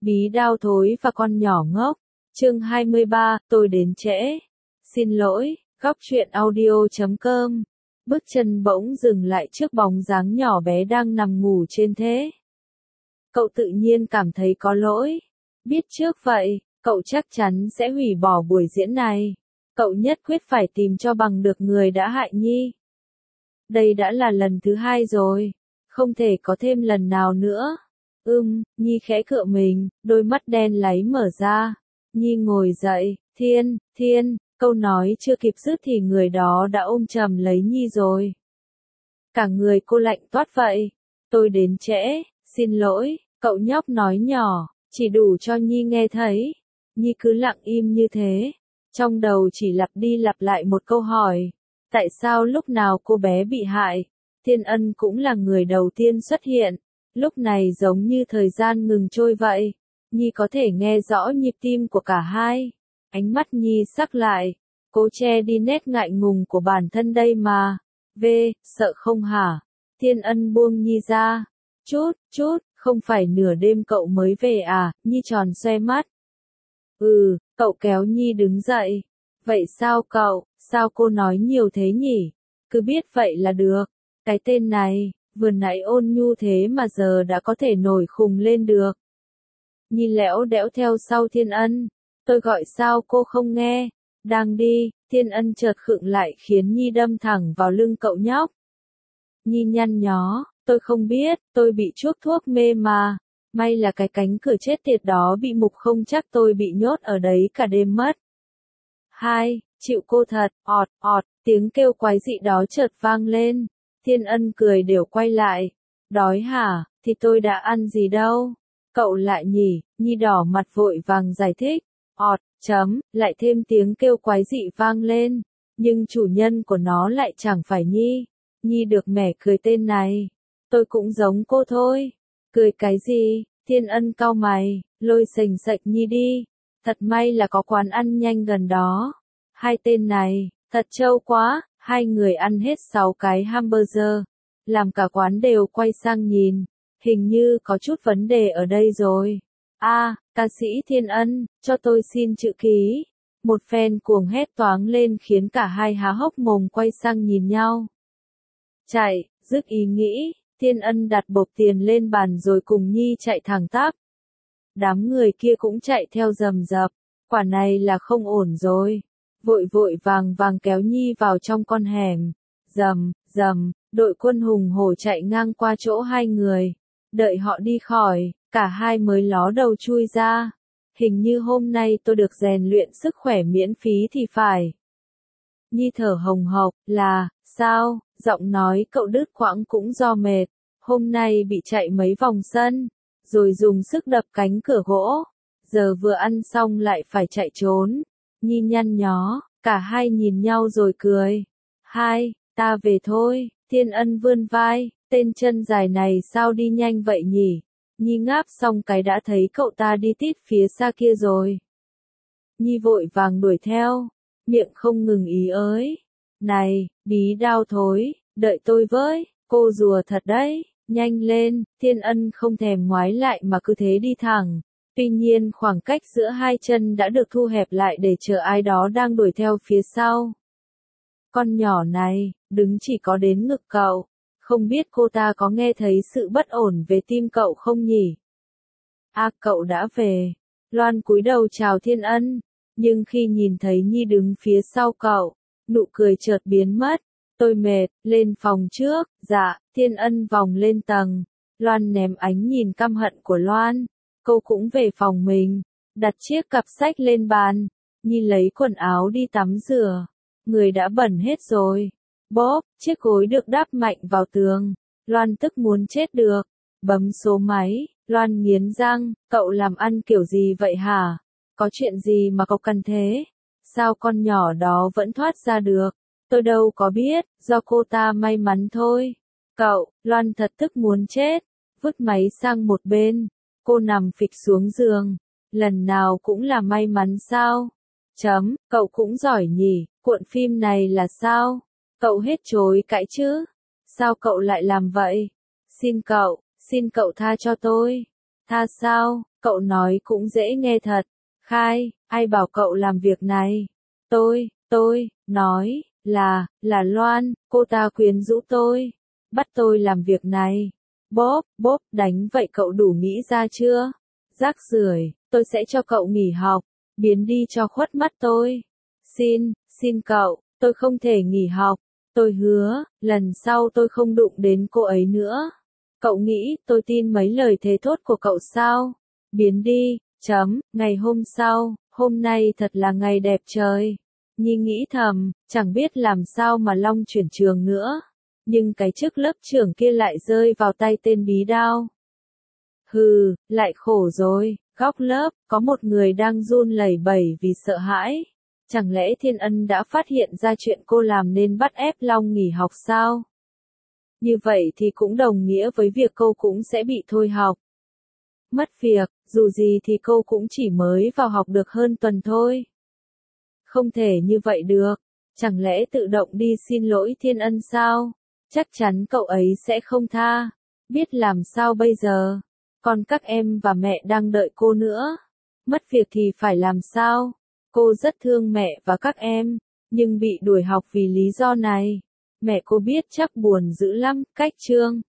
Bí đao thối và con nhỏ ngốc. Chương 23, tôi đến trễ. Xin lỗi, góc truyện audio.com. Bước chân bỗng dừng lại trước bóng dáng nhỏ bé đang nằm ngủ trên thế. Cậu tự nhiên cảm thấy có lỗi. Biết trước vậy, cậu chắc chắn sẽ hủy bỏ buổi diễn này. Cậu nhất quyết phải tìm cho bằng được người đã hại Nhi. Đây đã là lần thứ 2 rồi. Không thể có thêm lần nào nữa. Nhi khẽ cựa mình, đôi mắt đen láy mở ra. Nhi ngồi dậy, Thiên, câu nói chưa kịp dứt thì người đó đã ôm chầm lấy Nhi rồi. Cả người cô lạnh toát vậy. Tôi đến trễ, xin lỗi, cậu nhóc nói nhỏ, chỉ đủ cho Nhi nghe thấy. Nhi cứ lặng im như thế. Trong đầu chỉ lặp đi lặp lại một câu hỏi. Tại sao lúc nào cô bé bị hại, Thiên Ân cũng là người đầu tiên xuất hiện. Lúc này giống như thời gian ngừng trôi vậy. Nhi có thể nghe rõ nhịp tim của cả hai. Ánh mắt Nhi sắc lại. Cố che đi nét ngại ngùng của bản thân đây mà. Sợ không hả? Thiên Ân buông Nhi ra. Chút, không phải nửa đêm cậu mới về à? Nhi tròn xoe mắt. Cậu kéo Nhi đứng dậy. Vậy sao cô nói nhiều thế nhỉ? Cứ biết vậy là được. Cái tên này, vừa nãy ôn nhu thế mà giờ đã có thể nổi khùng lên được. Nhi lẽo đẽo theo sau Thiên Ân. Tôi gọi sao cô không nghe? Đang đi, Thiên Ân chợt khựng lại khiến Nhi đâm thẳng vào lưng cậu nhóc. Nhi nhăn nhó, tôi không biết, tôi bị chuốc thuốc mê mà. May là cái cánh cửa chết tiệt đó bị mục không chắc tôi bị nhốt ở đấy cả đêm mất. Chịu cô thật, ọt, tiếng kêu quái dị đó chợt vang lên. Thiên Ân cười đều quay lại. Đói hả, thì tôi đã ăn gì đâu. Cậu lại nhỉ, Nhi đỏ mặt vội vàng giải thích. Lại thêm tiếng kêu quái dị vang lên. Nhưng chủ nhân của nó lại chẳng phải Nhi. Nhi được mẻ cười tên này. Tôi cũng giống cô thôi. Cười cái gì? Thiên Ân cau mày, lôi sềnh sạch Nhi đi. Thật may là có quán ăn nhanh gần đó. Hai tên này, thật trâu quá. Hai người ăn hết 6 cái hamburger. Làm cả quán đều quay sang nhìn. Hình như có chút vấn đề ở đây rồi. Ca sĩ Thiên Ân, cho tôi xin chữ ký. Một fan cuồng hét toáng lên khiến cả hai há hốc mồm quay sang nhìn nhau. Chạy, dứt ý nghĩ, Thiên Ân đặt bộp tiền lên bàn rồi cùng Nhi chạy thẳng tắp. Đám người kia cũng chạy theo rầm rập. Quả này là không ổn rồi. Vội vàng kéo Nhi vào trong con hẻm. Rầm, đội quân hùng hổ chạy ngang qua chỗ hai người. Đợi họ đi khỏi, cả hai mới ló đầu chui ra. Hình như hôm nay tôi được rèn luyện sức khỏe miễn phí thì phải. Nhi thở hồng hộc, sao, giọng nói cậu đứt quãng cũng do mệt. Hôm nay bị chạy mấy vòng sân, rồi dùng sức đập cánh cửa gỗ. Giờ vừa ăn xong lại phải chạy trốn. Nhi nhăn nhó, cả hai nhìn nhau rồi cười. Ta về thôi, Thiên Ân vươn vai, tên chân dài này sao đi nhanh vậy nhỉ? Nhi ngáp xong cái đã thấy cậu ta đi tít phía xa kia rồi. Nhi vội vàng đuổi theo, miệng không ngừng ý ới. Này, bí đao thối, đợi tôi với, cô rùa thật đấy, nhanh lên, Thiên Ân không thèm ngoái lại mà cứ thế đi thẳng. Tuy nhiên khoảng cách giữa hai chân đã được thu hẹp lại để chờ ai đó đang đuổi theo phía sau. Con nhỏ này, đứng chỉ có đến ngực cậu. Không biết cô ta có nghe thấy sự bất ổn về tim cậu không nhỉ? Cậu đã về. Loan cúi đầu chào Thiên Ân. Nhưng khi nhìn thấy Nhi đứng phía sau cậu, nụ cười chợt biến mất. Tôi mệt, lên phòng trước. Dạ, Thiên Ân vòng lên tầng. Loan ném ánh nhìn căm hận của Loan. Cô cũng về phòng mình, đặt chiếc cặp sách lên bàn. Nhi lấy quần áo đi tắm rửa. Người đã bẩn hết rồi. Bóp, chiếc gối được đắp mạnh vào tường. Loan tức muốn chết được. Bấm số máy, Loan nghiến răng, cậu làm ăn kiểu gì vậy hả? Có chuyện gì mà cậu cần thế? Sao con nhỏ đó vẫn thoát ra được? Tôi đâu có biết, do cô ta may mắn thôi. Loan thật tức muốn chết. Vứt máy sang một bên. Cô nằm phịch xuống giường. Lần nào cũng là may mắn sao? Cậu cũng giỏi nhỉ, cuộn phim này là sao? Cậu hết chối cãi chứ? Sao cậu lại làm vậy? Xin cậu tha cho tôi. Tha sao? Cậu nói cũng dễ nghe thật. Khai, ai bảo cậu làm việc này? Tôi, nói, là Loan, cô ta quyến rũ tôi, bắt tôi làm việc này. Bốp, đánh vậy cậu đủ nghĩ ra chưa? Rác rưởi, tôi sẽ cho cậu nghỉ học, biến đi cho khuất mắt tôi. Xin cậu, tôi không thể nghỉ học, tôi hứa, lần sau tôi không đụng đến cô ấy nữa. Cậu nghĩ tôi tin mấy lời thề thốt của cậu sao? Biến đi, ngày hôm sau, hôm nay thật là ngày đẹp trời. Nhi nghĩ thầm, chẳng biết làm sao mà Long chuyển trường nữa. Nhưng cái chức lớp trưởng kia lại rơi vào tay tên bí đao. Hừ, lại khổ rồi, góc lớp, có một người đang run lẩy bẩy vì sợ hãi. Chẳng lẽ Thiên Ân đã phát hiện ra chuyện cô làm nên bắt ép Long nghỉ học sao? Như vậy thì cũng đồng nghĩa với việc cô cũng sẽ bị thôi học. Mất việc, dù gì thì cô cũng chỉ mới vào học được hơn tuần thôi. Không thể như vậy được, chẳng lẽ tự động đi xin lỗi Thiên Ân sao? Chắc chắn cậu ấy sẽ không tha. Biết làm sao bây giờ? Còn các em và mẹ đang đợi cô nữa. Mất việc thì phải làm sao? Cô rất thương mẹ và các em, nhưng bị đuổi học vì lý do này. Mẹ cô biết chắc buồn dữ lắm, cách Trương.